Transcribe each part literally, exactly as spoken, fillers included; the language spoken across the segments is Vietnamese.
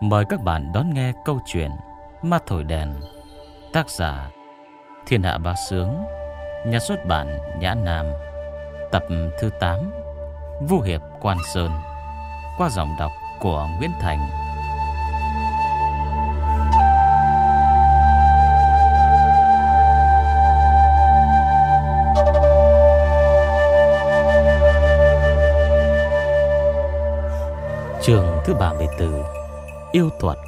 Mời các bạn đón nghe câu chuyện Ma Thổi Đèn. Tác giả Thiên Hạ Bá Sướng. Nhà xuất bản Nhã Nam. Tập thứ tám, Vu Hiệp Quan Sơn. Qua giọng đọc của Nguyễn Thành. Chương thứ ba mươi tư, Yêu thuật.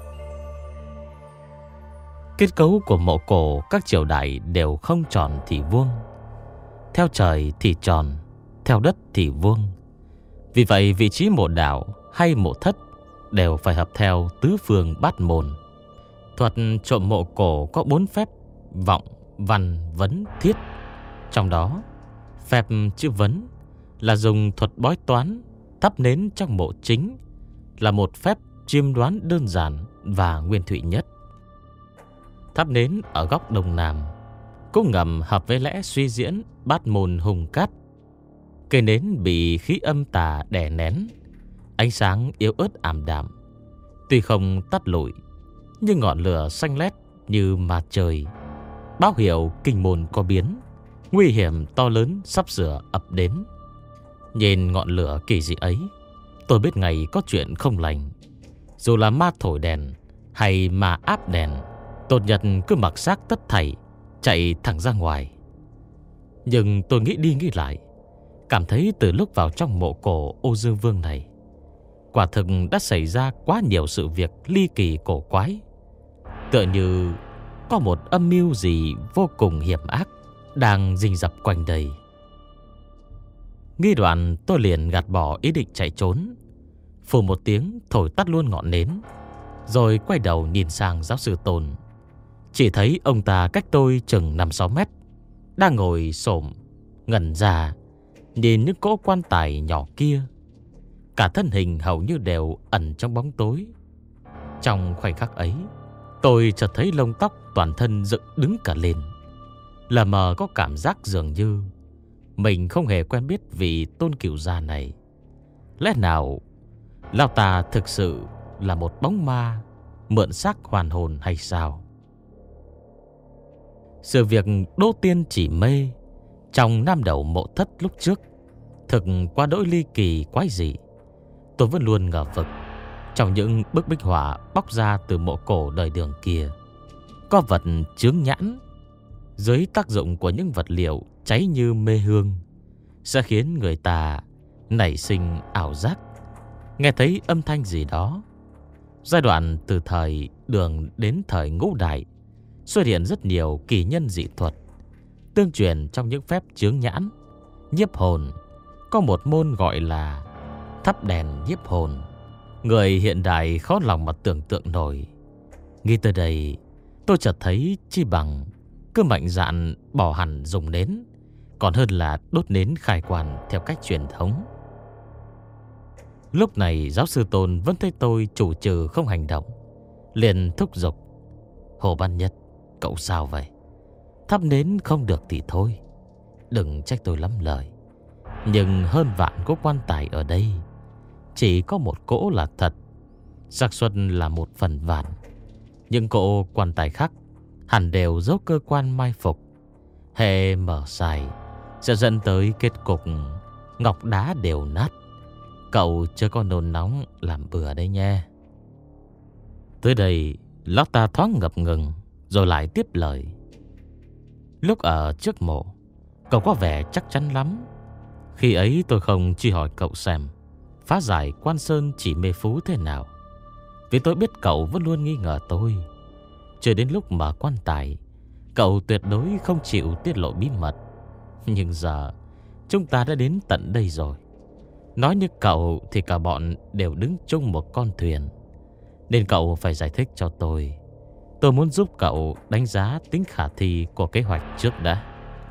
Kết cấu của mộ cổ các triều đại đều không tròn thì vuông, theo trời thì tròn, theo đất thì vuông. Vì vậy vị trí mộ đạo hay mộ thất đều phải hợp theo tứ phương bát môn. Thuật trộm mộ cổ có bốn phép: vọng, văn, vấn, thiết. Trong đó phép chữ vấn là dùng thuật bói toán thắp nến trong mộ chính, là một phép chiêm đoán đơn giản và nguyên thủy nhất. Thắp nến ở góc đông nam cũng ngầm hợp với lẽ suy diễn bát môn hùng cát. Cây nến bị khí âm tà đè nén, ánh sáng yếu ớt ảm đạm, tuy không tắt lụi nhưng ngọn lửa xanh lét như mặt trời, báo hiệu kinh môn có biến, nguy hiểm to lớn sắp sửa ập đến. Nhìn ngọn lửa kỳ dị ấy, tôi biết ngày có chuyện không lành. Dù là ma thổi đèn hay ma áp đèn, tốt nhất cứ mặc xác tất thảy, chạy thẳng ra ngoài. Nhưng tôi nghĩ đi nghĩ lại, cảm thấy từ lúc vào trong mộ cổ Ô Dương Vương này, quả thực đã xảy ra quá nhiều sự việc ly kỳ cổ quái, tựa như có một âm mưu gì vô cùng hiểm ác đang rình rập quanh đây. Nghi đoạn, tôi liền gạt bỏ ý định chạy trốn, phù một tiếng thổi tắt luôn ngọn nến, rồi quay đầu nhìn sang giáo sư Tôn. Chỉ thấy ông ta cách tôi chừng năm sáu mét, đang ngồi xổm ngẩn ra nhìn những cỗ quan tài nhỏ kia. Cả thân hình hầu như đều ẩn trong bóng tối. Trong khoảnh khắc ấy, tôi chợt thấy lông tóc toàn thân dựng đứng cả lên, lờ mờ có cảm giác dường như mình không hề quen biết vị Tôn Cửu gia này. Lẽ nào lão ta thực sự là một bóng ma mượn xác hoàn hồn hay sao? Sự việc Đỗ Tiên Chỉ Mê trong Nam Đầu mộ thất lúc trước thực quá đỗi ly kỳ quái dị. Tôi vẫn luôn ngờ vực trong những bức bích họa bóc ra từ mộ cổ đời Đường kia có vật chướng nhãn, dưới tác dụng của những vật liệu cháy như mê hương sẽ khiến người ta nảy sinh ảo giác, nghe thấy âm thanh gì đó. Giai đoạn từ thời Đường đến thời Ngũ Đại xuất hiện rất nhiều kỳ nhân dị thuật tương truyền. Trong những phép chướng nhãn, nhiếp hồn, có một môn gọi là thắp đèn nhiếp hồn. Người hiện đại khó lòng mà tưởng tượng nổi. Nghĩ tới đây, tôi chợt thấy chi bằng cứ mạnh dạn bỏ hẳn dùng nến, còn hơn là đốt nến khai quan theo cách truyền thống. Lúc này giáo sư Tôn vẫn thấy tôi chủ trừ không hành động, liền thúc giục: Hồ Ban Nhất, cậu sao vậy? Thắp nến không được thì thôi, đừng trách tôi lắm lời. Nhưng hơn vạn cỗ quan tài ở đây, chỉ có một cỗ là thật, xác suất là một phần vạn. Những cỗ quan tài khác hẳn đều giấu cơ quan mai phục, hệ mở xài sẽ dẫn tới kết cục ngọc đá đều nát. Cậu chưa có nôn nóng làm bừa đây nha. Tới đây lão ta thoáng ngập ngừng, rồi lại tiếp lời: Lúc ở trước mộ, cậu có vẻ chắc chắn lắm. Khi ấy tôi không chỉ hỏi cậu xem phá giải Quan Sơn Chỉ Mê Phú thế nào, vì tôi biết cậu vẫn luôn nghi ngờ tôi. Chưa đến lúc mở quan tài, cậu tuyệt đối không chịu tiết lộ bí mật. Nhưng giờ chúng ta đã đến tận đây rồi. Nói như cậu thì cả bọn đều đứng chung một con thuyền, nên cậu phải giải thích cho tôi. Tôi muốn giúp cậu đánh giá tính khả thi của kế hoạch trước đã.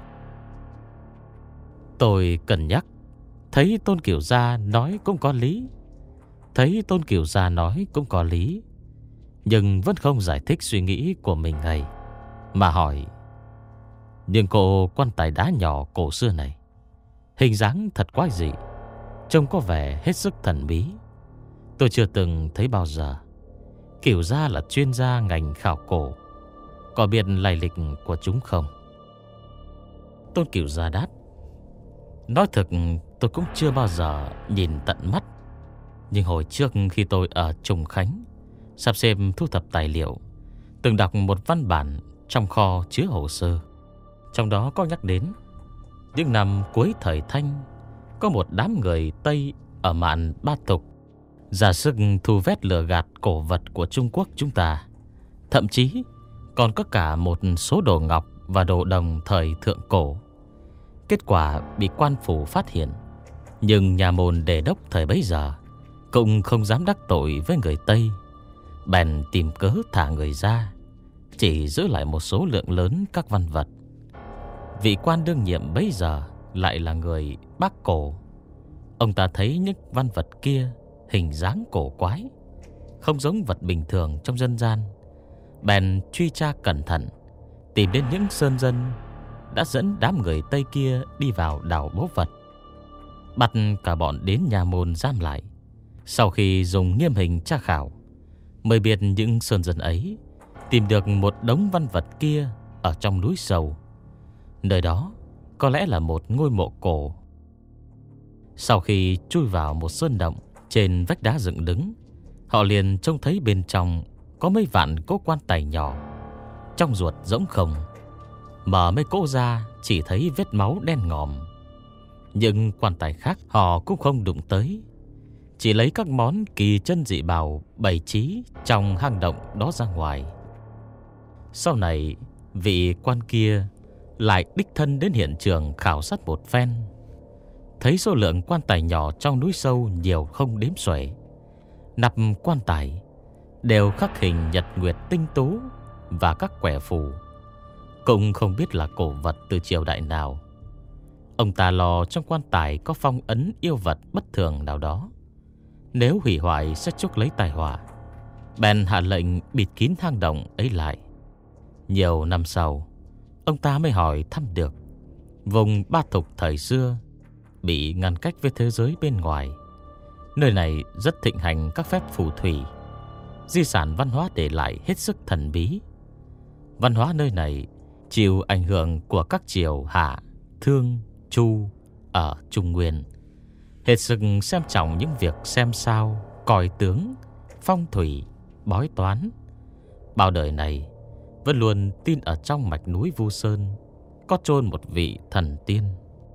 Tôi cân nhắc, thấy Tôn Cửu gia nói cũng có lý. Thấy Tôn Cửu gia nói cũng có lý, nhưng vẫn không giải thích suy nghĩ của mình ngay, mà hỏi: Nhưng cô quan tài đá nhỏ cổ xưa này, hình dáng thật quái dị, trông có vẻ hết sức thần bí. Tôi chưa từng thấy bao giờ. Cửu gia là chuyên gia ngành khảo cổ, có biết lai lịch của chúng không? Tôn Cửu gia đáp: Nói thực tôi cũng chưa bao giờ nhìn tận mắt, nhưng hồi trước khi tôi ở Trùng Khánh sắp xếp thu thập tài liệu, từng đọc một văn bản trong kho chứa hồ sơ. Trong đó có nhắc đến những năm cuối thời Thanh, có một đám người Tây ở mạn Ba Tục ra sức thu vét lừa gạt cổ vật của Trung Quốc chúng ta. Thậm chí còn có cả một số đồ ngọc và đồ đồng thời thượng cổ. Kết quả bị quan phủ phát hiện, nhưng nhà môn đề đốc thời bấy giờ cũng không dám đắc tội với người Tây, bèn tìm cớ thả người ra, chỉ giữ lại một số lượng lớn các văn vật. Vị quan đương nhiệm bấy giờ lại là người Bắc Cổ. Ông ta thấy những văn vật kia hình dáng cổ quái, không giống vật bình thường trong dân gian, bèn truy tra cẩn thận, tìm đến những sơn dân đã dẫn đám người Tây kia đi vào đào báu vật, bắt cả bọn đến nhà môn giam lại. Sau khi dùng nghiêm hình tra khảo, mới biết những sơn dân ấy tìm được một đống văn vật kia ở trong núi sâu. Nơi đó có lẽ là một ngôi mộ cổ. Sau khi chui vào một sơn động trên vách đá dựng đứng, họ liền trông thấy bên trong có mấy vạn cỗ quan tài nhỏ, trong ruột rỗng không. Mở mấy cỗ ra chỉ thấy vết máu đen ngòm. Nhưng quan tài khác họ cũng không đụng tới, chỉ lấy các món kỳ chân dị bảo bày trí trong hang động đó ra ngoài. Sau này, vị quan kia lại đích thân đến hiện trường khảo sát một phen, thấy số lượng quan tài nhỏ trong núi sâu nhiều không đếm xuể. Nắp quan tài đều khắc hình nhật nguyệt tinh tú và các quẻ phù, cũng không biết là cổ vật từ triều đại nào. Ông ta lo trong quan tài có phong ấn yêu vật bất thường nào đó, nếu hủy hoại sẽ chuốc lấy tai họa, bèn hạ lệnh bịt kín hang động ấy lại. Nhiều năm sau, ông ta mới hỏi thăm được vùng Ba Thục thời xưa bị ngăn cách với thế giới bên ngoài. Nơi này rất thịnh hành các phép phù thủy, di sản văn hóa để lại hết sức thần bí. Văn hóa nơi này chịu ảnh hưởng của các triều Hạ, Thương, Chu ở Trung Nguyên, hết sức xem trọng những việc xem sao, coi tướng, phong thủy, bói toán. Bao đời này vẫn luôn tin ở trong mạch núi Vu Sơn có chôn một vị thần tiên.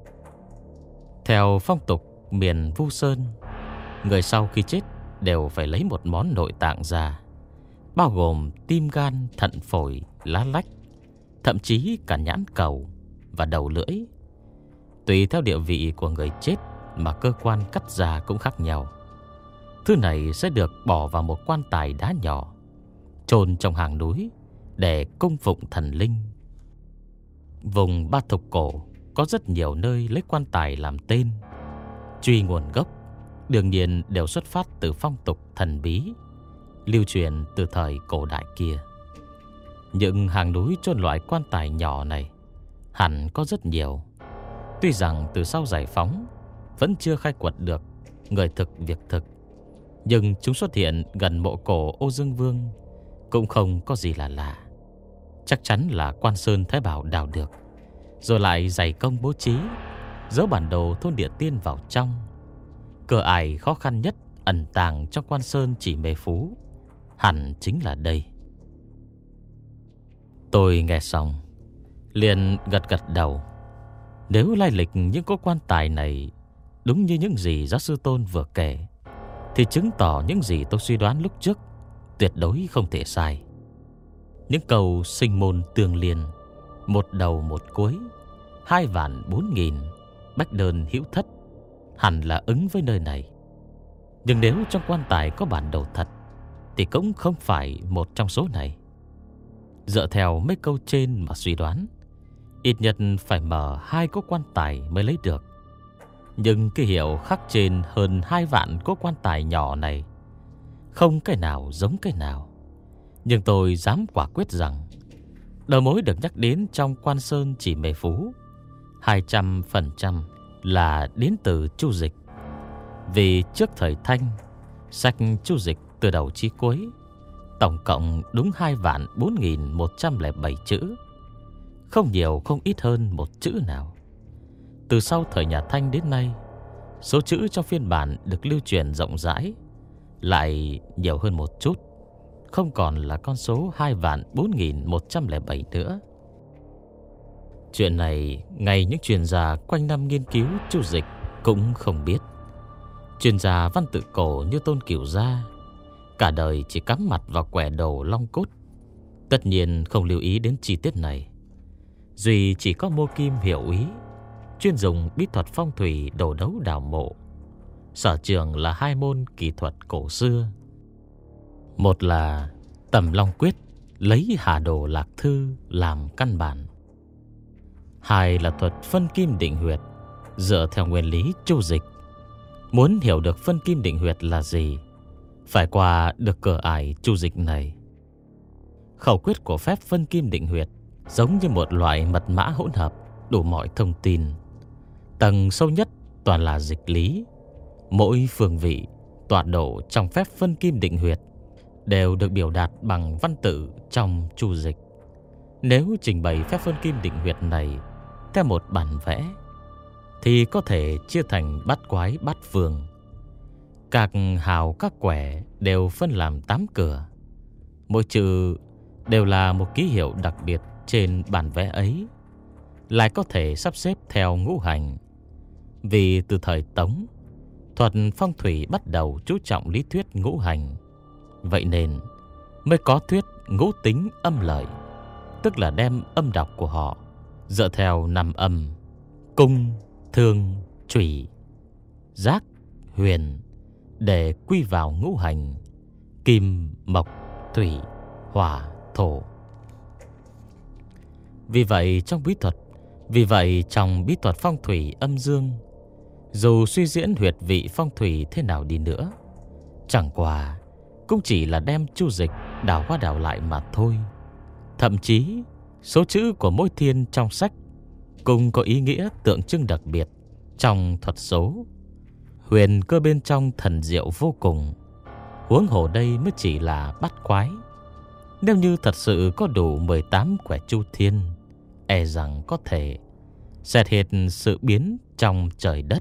Theo phong tục miền Vu Sơn, người sau khi chết đều phải lấy một món nội tạng ra, bao gồm tim gan, thận phổi, lá lách, thậm chí cả nhãn cầu và đầu lưỡi. Tùy theo địa vị của người chết mà cơ quan cắt ra cũng khác nhau. Thứ này sẽ được bỏ vào một quan tài đá nhỏ, chôn trong hang núi để cung phụng thần linh. Vùng Ba Thục cổ có rất nhiều nơi lấy quan tài làm tên. Truy nguồn gốc, đương nhiên đều xuất phát từ phong tục thần bí lưu truyền từ thời cổ đại kia. Những hang núi chôn loại quan tài nhỏ này hẳn có rất nhiều. Tuy rằng từ sau giải phóng vẫn chưa khai quật được người thực việc thực, nhưng chúng xuất hiện gần mộ cổ Ô Dương Vương cũng không có gì là lạ. Chắc chắn là Quan Sơn Thái Bảo đào được, rồi lại dày công bố trí giấu bản đồ thôn Địa Tiên vào trong. Cửa ải khó khăn nhất ẩn tàng trong Quan Sơn Chỉ Mê Phú hẳn chính là đây. Tôi nghe xong liền gật gật đầu. Nếu lai lịch những cố quan tài này đúng như những gì giáo sư Tôn vừa kể, thì chứng tỏ những gì tôi suy đoán lúc trước tuyệt đối không thể sai. Những câu sinh môn tương liên, một đầu một cuối, hai vạn bốn nghìn, bách đơn hữu thất, hẳn là ứng với nơi này. Nhưng nếu trong quan tài có bản đồ thật, thì cũng không phải một trong số này. Dựa theo mấy câu trên mà suy đoán, ít nhất phải mở hai cỗ quan tài mới lấy được. Nhưng cái hiệu khắc trên hơn hai vạn cỗ quan tài nhỏ này, không cái nào giống cái nào. Nhưng tôi dám quả quyết rằng đầu mối được nhắc đến trong Quan Sơn Chỉ Mê Phú hai trăm phần trăm là đến từ Chu Dịch. Vì trước thời Thanh, sách Chu Dịch từ đầu chí cuối tổng cộng đúng hai vạn bốn nghìn một trăm lẻ bảy chữ. Không nhiều không ít hơn một chữ nào. Từ sau thời nhà Thanh đến nay, số chữ trong phiên bản được lưu truyền rộng rãi lại nhiều hơn một chút, không còn là con số hai vạn bốn nghìn một trăm lẻ bảy nữa. Chuyện này ngay những chuyên gia quanh năm nghiên cứu chu dịch cũng không biết. Chuyên gia văn tự cổ như Tôn Cửu Gia cả đời chỉ cắm mặt vào quẻ đồ long cốt, tất nhiên không lưu ý đến chi tiết này. Duy chỉ có Mô Kim hiểu ý, chuyên dùng bí thuật phong thủy đổ đấu đào mộ. Sở trường là hai môn kỹ thuật cổ xưa. Một là Tầm Long Quyết, lấy Hà Đồ Lạc Thư làm căn bản. Hai là thuật phân kim định huyệt, dựa theo nguyên lý chu dịch. Muốn hiểu được phân kim định huyệt là gì, phải qua được cửa ải chu dịch này. Khẩu quyết của phép phân kim định huyệt giống như một loại mật mã hỗn hợp đủ mọi thông tin. Tầng sâu nhất toàn là dịch lý. Mỗi phương vị, tọa độ trong phép phân kim định huyệt đều được biểu đạt bằng văn tự trong chu dịch. Nếu trình bày phép phân kim định huyệt này theo một bản vẽ thì có thể chia thành bát quái bát phương. Các hào các quẻ đều phân làm tám cửa. Mỗi chữ đều là một ký hiệu đặc biệt trên bản vẽ ấy, lại có thể sắp xếp theo ngũ hành. Vì từ thời Tống, thuật phong thủy bắt đầu chú trọng lý thuyết ngũ hành, vậy nên mới có thuyết ngũ tính âm lợi, tức là đem âm đọc của họ dựa theo năm âm: cung, thương, trủy, giác, huyền, để quy vào ngũ hành: kim, mộc, thủy, hỏa, thổ. Vì vậy trong bí thuật Vì vậy trong bí thuật phong thủy âm dương, dù suy diễn huyệt vị phong thủy thế nào đi nữa, chẳng qua cũng chỉ là đem chu dịch đảo qua đảo lại mà thôi. Thậm chí số chữ của mỗi thiên trong sách cũng có ý nghĩa tượng trưng đặc biệt trong thuật số. Huyền cơ bên trong thần diệu vô cùng, huống hồ đây mới chỉ là bát quái. Nếu như thật sự có đủ mười tám quẻ chu thiên, e rằng có thể sẽ hiện sự biến trong trời đất.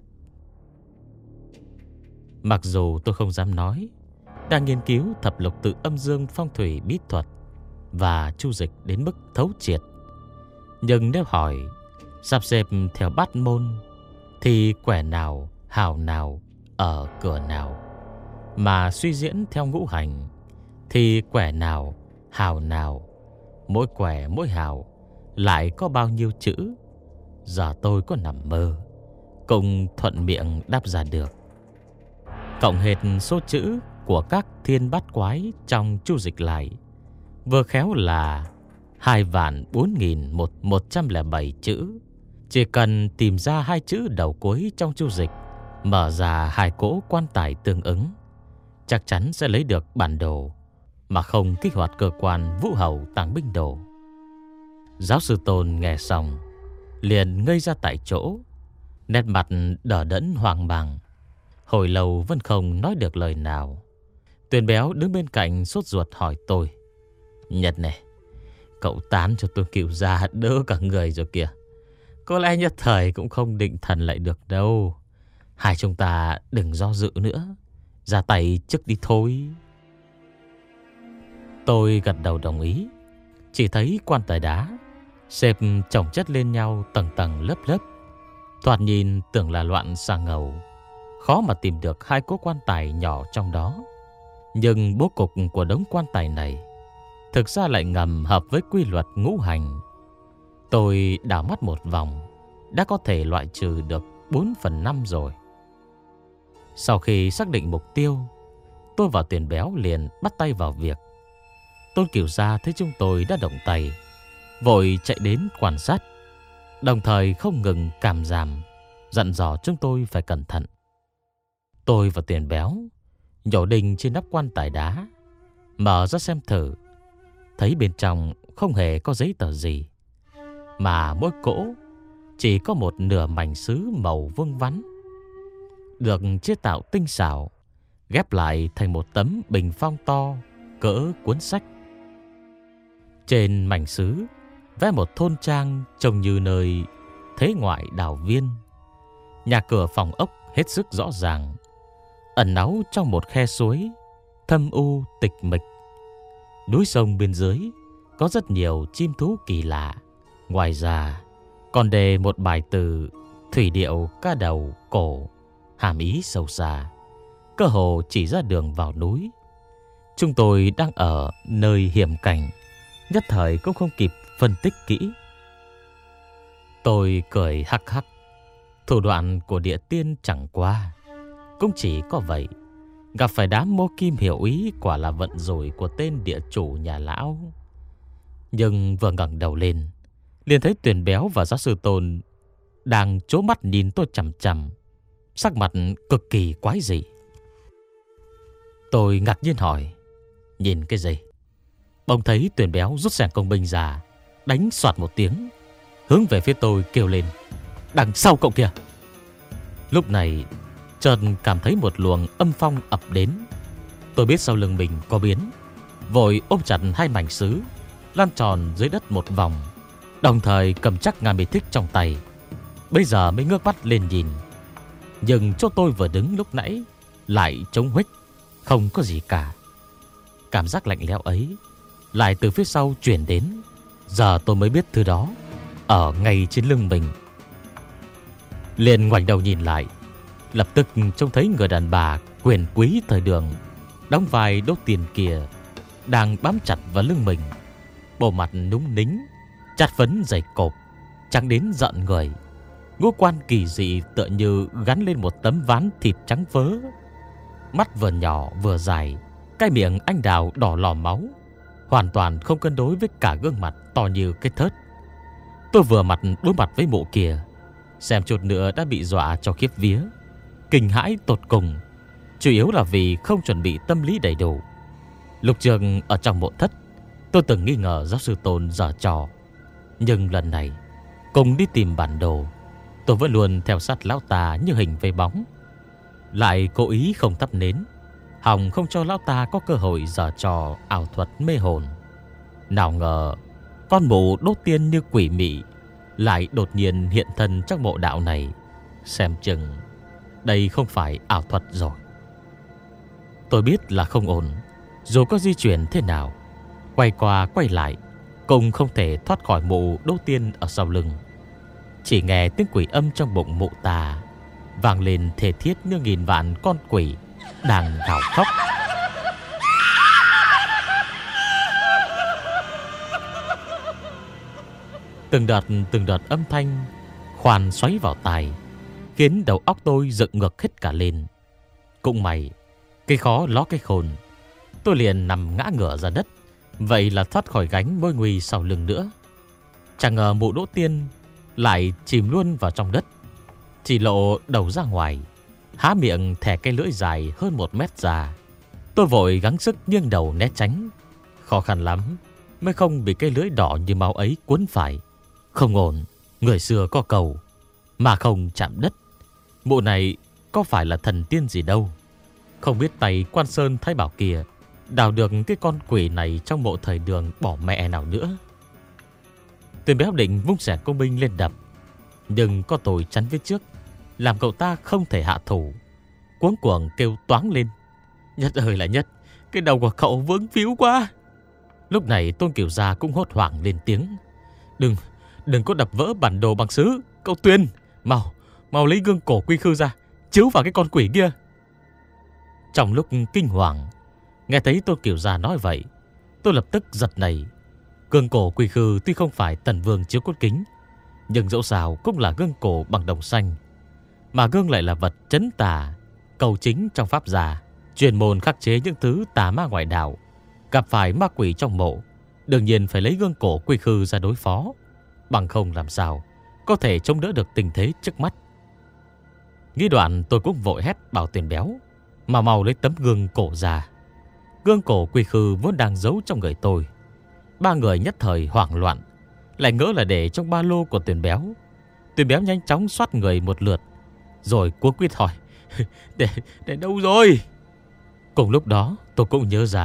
Mặc dù tôi không dám nói đang nghiên cứu thập lục tự âm dương phong thủy bí thuật và chu dịch đến mức thấu triệt, nhưng nếu hỏi sắp xếp theo bát môn thì quẻ nào, hào nào ở cửa nào, mà suy diễn theo ngũ hành thì quẻ nào, hào nào, mỗi quẻ mỗi hào lại có bao nhiêu chữ, giờ tôi có nằm mơ cũng thuận miệng đáp ra được. Cộng hết số chữ của các thiên bát quái trong chu dịch lại, vừa khéo là hai vạn bốn nghìn một trăm lẻ bảy chữ. Chỉ cần tìm ra hai chữ đầu cuối trong chu dịch, mở ra hai cỗ quan tài tương ứng, chắc chắn sẽ lấy được bản đồ mà không kích hoạt cơ quan vũ hầu tàng binh đồ. Giáo sư Tôn nghe xong liền ngây ra tại chỗ, nét mặt đờ đẫn hoang mang, hồi lâu vẫn không nói được lời nào. Tuyền Béo đứng bên cạnh sốt ruột hỏi tôi: Nhật này, cậu tán cho tôi Cửu Gia đỡ cả người rồi kìa. Có lẽ nhất thời cũng không định thần lại được đâu. Hai chúng ta đừng do dự nữa, ra tay trước đi thôi. Tôi gật đầu đồng ý. Chỉ thấy quan tài đá xếp chồng chất lên nhau tầng tầng lớp lớp, thoạt nhìn tưởng là loạn xà ngầu, khó mà tìm được hai cỗ quan tài nhỏ trong đó. Nhưng bố cục của đống quan tài này thực ra lại ngầm hợp với quy luật ngũ hành. Tôi đảo mắt một vòng đã có thể loại trừ được bốn phần năm rồi. Sau khi xác định mục tiêu, tôi và Tuyền Béo liền bắt tay vào việc. Tôn Cửu Gia thấy chúng tôi đã động tay, vội chạy đến quan sát, đồng thời không ngừng càm ràm dặn dò chúng tôi phải cẩn thận. Tôi và Tuyền Béo nhổ đinh trên nắp quan tài đá, mở ra xem thử, thấy bên trong không hề có giấy tờ gì, mà mỗi cỗ chỉ có một nửa mảnh sứ màu vuông vắn, được chế tạo tinh xảo, ghép lại thành một tấm bình phong to cỡ cuốn sách. Trên mảnh sứ vẽ một thôn trang trông như nơi thế ngoại đảo viên. Nhà cửa phòng ốc hết sức rõ ràng, ẩn náu trong một khe suối thâm u tịch mịch. Núi sông bên dưới có rất nhiều chim thú kỳ lạ. Ngoài ra còn đề một bài từ thủy điệu ca đầu cổ, hàm ý sâu xa, cơ hồ chỉ ra đường vào núi. Chúng tôi đang ở nơi hiểm cảnh, nhất thời cũng không kịp phân tích kỹ. Tôi cười hắc hắc. Thủ đoạn của địa tiên chẳng qua cũng chỉ có vậy. Gặp phải đám mô kim hiểu ý quả là vận rủi của tên địa chủ nhà lão. Nhưng vừa ngẩng đầu lên, liền thấy Tuyền Béo và giáo sư Tôn đang trố mắt nhìn tôi chằm chằm, sắc mặt cực kỳ quái dị. Tôi ngạc nhiên hỏi: nhìn cái gì? Bỗng thấy Tuyền Béo rút xẻng công binh ra, đánh soạt một tiếng, hướng về phía tôi kêu lên: đằng sau cậu kìa! Lúc này chợt cảm thấy một luồng âm phong ập đến. Tôi biết sau lưng mình có biến, vội ôm chặt hai mảnh sứ, lan tròn dưới đất một vòng, đồng thời cầm chắc ngàn bí thích trong tay. Bây giờ mới ngước mắt lên nhìn, nhưng chỗ tôi vừa đứng lúc nãy lại trống huếch, không có gì cả. Cảm giác lạnh lẽo ấy lại từ phía sau chuyển đến. Giờ tôi mới biết thứ đó ở ngay trên lưng mình. Liền ngoảnh đầu nhìn lại, lập tức trông thấy người đàn bà quyền quý thời đường đóng vai Đỗ Tiền kia đang bám chặt vào lưng mình. Bộ mặt núng nính, chát phấn dày cộp, trắng đến giận người. Ngũ quan kỳ dị tựa như gắn lên một tấm ván thịt trắng phớ. Mắt vừa nhỏ vừa dài, cái miệng anh đào đỏ lò máu, hoàn toàn không cân đối với cả gương mặt to như cái thớt. Tôi vừa mặt đối mặt với mụ kia, xem chút nữa đã bị dọa cho khiếp vía, kinh hãi tột cùng. Chủ yếu là vì không chuẩn bị tâm lý đầy đủ. Lục trường ở trong mộ thất, tôi từng nghi ngờ giáo sư Tôn giở trò, nhưng lần này cùng đi tìm bản đồ, tôi vẫn luôn theo sát lão ta như hình với bóng, lại cố ý không tắt nến, hòng không cho lão ta có cơ hội giở trò ảo thuật mê hồn. Nào ngờ con mụ đốt tiên như quỷ mị lại đột nhiên hiện thân trong mộ đạo này. Xem chừng đây không phải ảo thuật rồi. Tôi biết là không ổn, dù có di chuyển thế nào, quay qua quay lại cũng không thể thoát khỏi mụ đốt tiên ở sau lưng. Chỉ nghe tiếng quỷ âm trong bụng mụ ta vang lên thề thiết như nghìn vạn con quỷ đang gào khóc. Từng đợt từng đợt âm thanh khoan xoáy vào tai, khiến đầu óc tôi dựng ngược hết cả lên. Cũng may cái khó ló cái khôn, tôi liền nằm ngã ngửa ra đất, vậy là thoát khỏi gánh mối nguy sau lưng nữa. Chẳng ngờ mụ Đỗ Tiên lại chìm luôn vào trong đất, chỉ lộ đầu ra ngoài, há miệng thè cái lưỡi dài hơn một mét ra. Tôi vội gắng sức nghiêng đầu né tránh, khó khăn lắm mới không bị cái lưỡi đỏ như máu ấy cuốn phải. Không ổn, người xưa có cầu mà không chạm đất. Mụ này có phải là thần tiên gì đâu. Không biết tay Quan Sơn Thái Bảo kia đào được cái con quỷ này trong mộ thời Đường bỏ mẹ nào nữa. Tuyền Béo định vung xẻng công binh lên đập, nhưng có tôi chắn phía trước, làm cậu ta không thể hạ thủ. Cuống cuồng kêu toáng lên: Nhất ơi là Nhất, cái đầu của cậu vướng víu quá. Lúc này Tôn Kiều Gia cũng hốt hoảng lên tiếng: Đừng, đừng có đập vỡ bản đồ bằng sứ, cậu Tuyền, mau, mau lấy gương cổ quy khư ra, chiếu vào cái con quỷ kia. Trong lúc kinh hoàng, nghe thấy Tôn Kiều Gia nói vậy, tôi lập tức giật nảy. Gương cổ quy khư tuy không phải Tần Vương chiếu cốt kính, nhưng dẫu sao cũng là gương cổ bằng đồng xanh, mà gương lại là vật trấn tà, cầu chính trong pháp gia, chuyên môn khắc chế những thứ tà ma ngoại đạo. Gặp phải ma quỷ trong mộ, đương nhiên phải lấy gương cổ quy khư ra đối phó, bằng không làm sao có thể chống đỡ được tình thế trước mắt. Nghĩ đoạn tôi cũng vội hét bảo Tuyền Béo mà mau lấy tấm gương cổ ra. Gương cổ quy khư vốn đang giấu trong người tôi. Ba người nhất thời hoảng loạn, lại ngỡ là để trong ba lô của Tuyền Béo. Tuyền Béo nhanh chóng xoát người một lượt, rồi cuống quýt hỏi: Để, để đâu rồi? Cùng lúc đó tôi cũng nhớ ra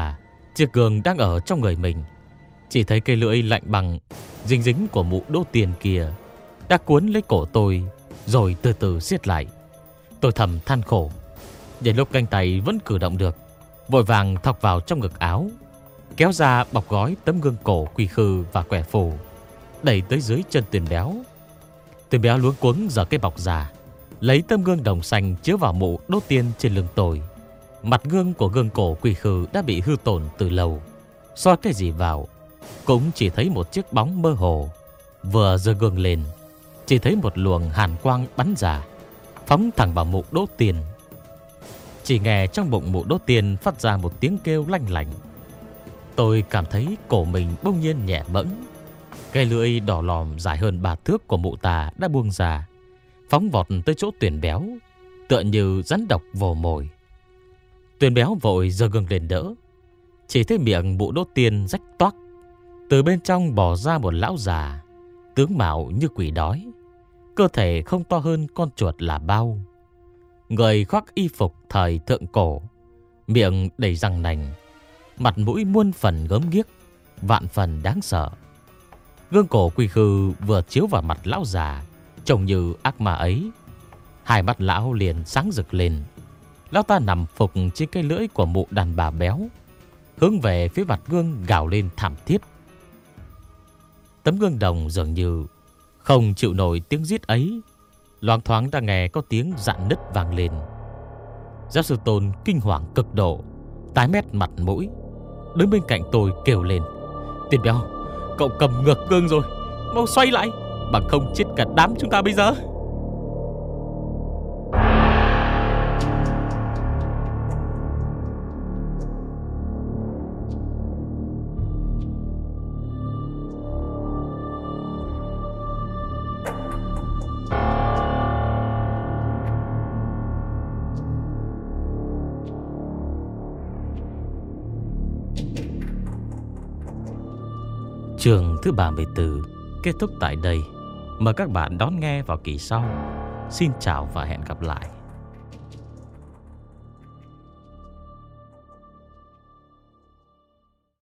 Chiếc gương đang ở trong người mình, chỉ thấy cây lưỡi lạnh bằng dính dính của mụ đỗ tiền kia đã cuốn lấy cổ tôi, rồi từ từ siết lại. Tôi thầm than khổ. Đến lúc cánh tay vẫn cử động được, vội vàng thọc vào trong ngực áo, kéo ra bọc gói tấm gương cổ quy khư và quẻ phù, đẩy tới dưới chân Tuyền Béo. Tuyền Béo luống cuống giở cái bọc ra, lấy tấm gương đồng xanh chiếu vào mụ đỗ tiên trên lưng tôi. Mặt gương của gương cổ quy khư đã bị hư tổn từ lâu, soi cái gì vào cũng chỉ thấy một chiếc bóng mơ hồ. Vừa giơ gương lên, chỉ thấy một luồng hàn quang bắn ra, phóng thẳng vào mụ đỗ tiên. Chỉ nghe trong bụng mụ đỗ tiên phát ra một tiếng kêu lanh lảnh. Tôi cảm thấy cổ mình bỗng nhiên nhẹ bẫng. Cây lưỡi đỏ lòm dài hơn ba thước của mụ tà đã buông ra, phóng vọt tới chỗ Tuyền Béo, tựa như rắn độc vồ mồi. Tuyền Béo vội giơ gương lên đỡ, chỉ thấy miệng mụ đỗ tiên rách toác, từ bên trong bò ra một lão già, tướng mạo như quỷ đói, cơ thể không to hơn con chuột là bao. Người khoác y phục thời thượng cổ, miệng đầy răng nành, mặt mũi muôn phần gớm ghiếc, vạn phần đáng sợ. Gương cổ quy khư vừa chiếu vào mặt lão già, trông như ác ma ấy. Hai mắt lão liền sáng rực lên. Lão ta nằm phục trên cái lưỡi của mụ đàn bà béo, hướng về phía mặt gương gào lên thảm thiết. Tấm gương đồng dường như không chịu nổi tiếng rít ấy, loáng thoáng đã nghe có tiếng rạn nứt vang lên. Giáo sư Tôn kinh hoàng cực độ, tái mét mặt mũi, đứng bên cạnh tôi kêu lên: Tuyền Béo, cậu cầm ngược gương rồi, mau xoay lại, bằng không chết cả đám chúng ta bây giờ. Chương thứ ba mươi tư kết thúc tại đây. Mời các bạn đón nghe vào kỳ sau. Xin chào và hẹn gặp lại.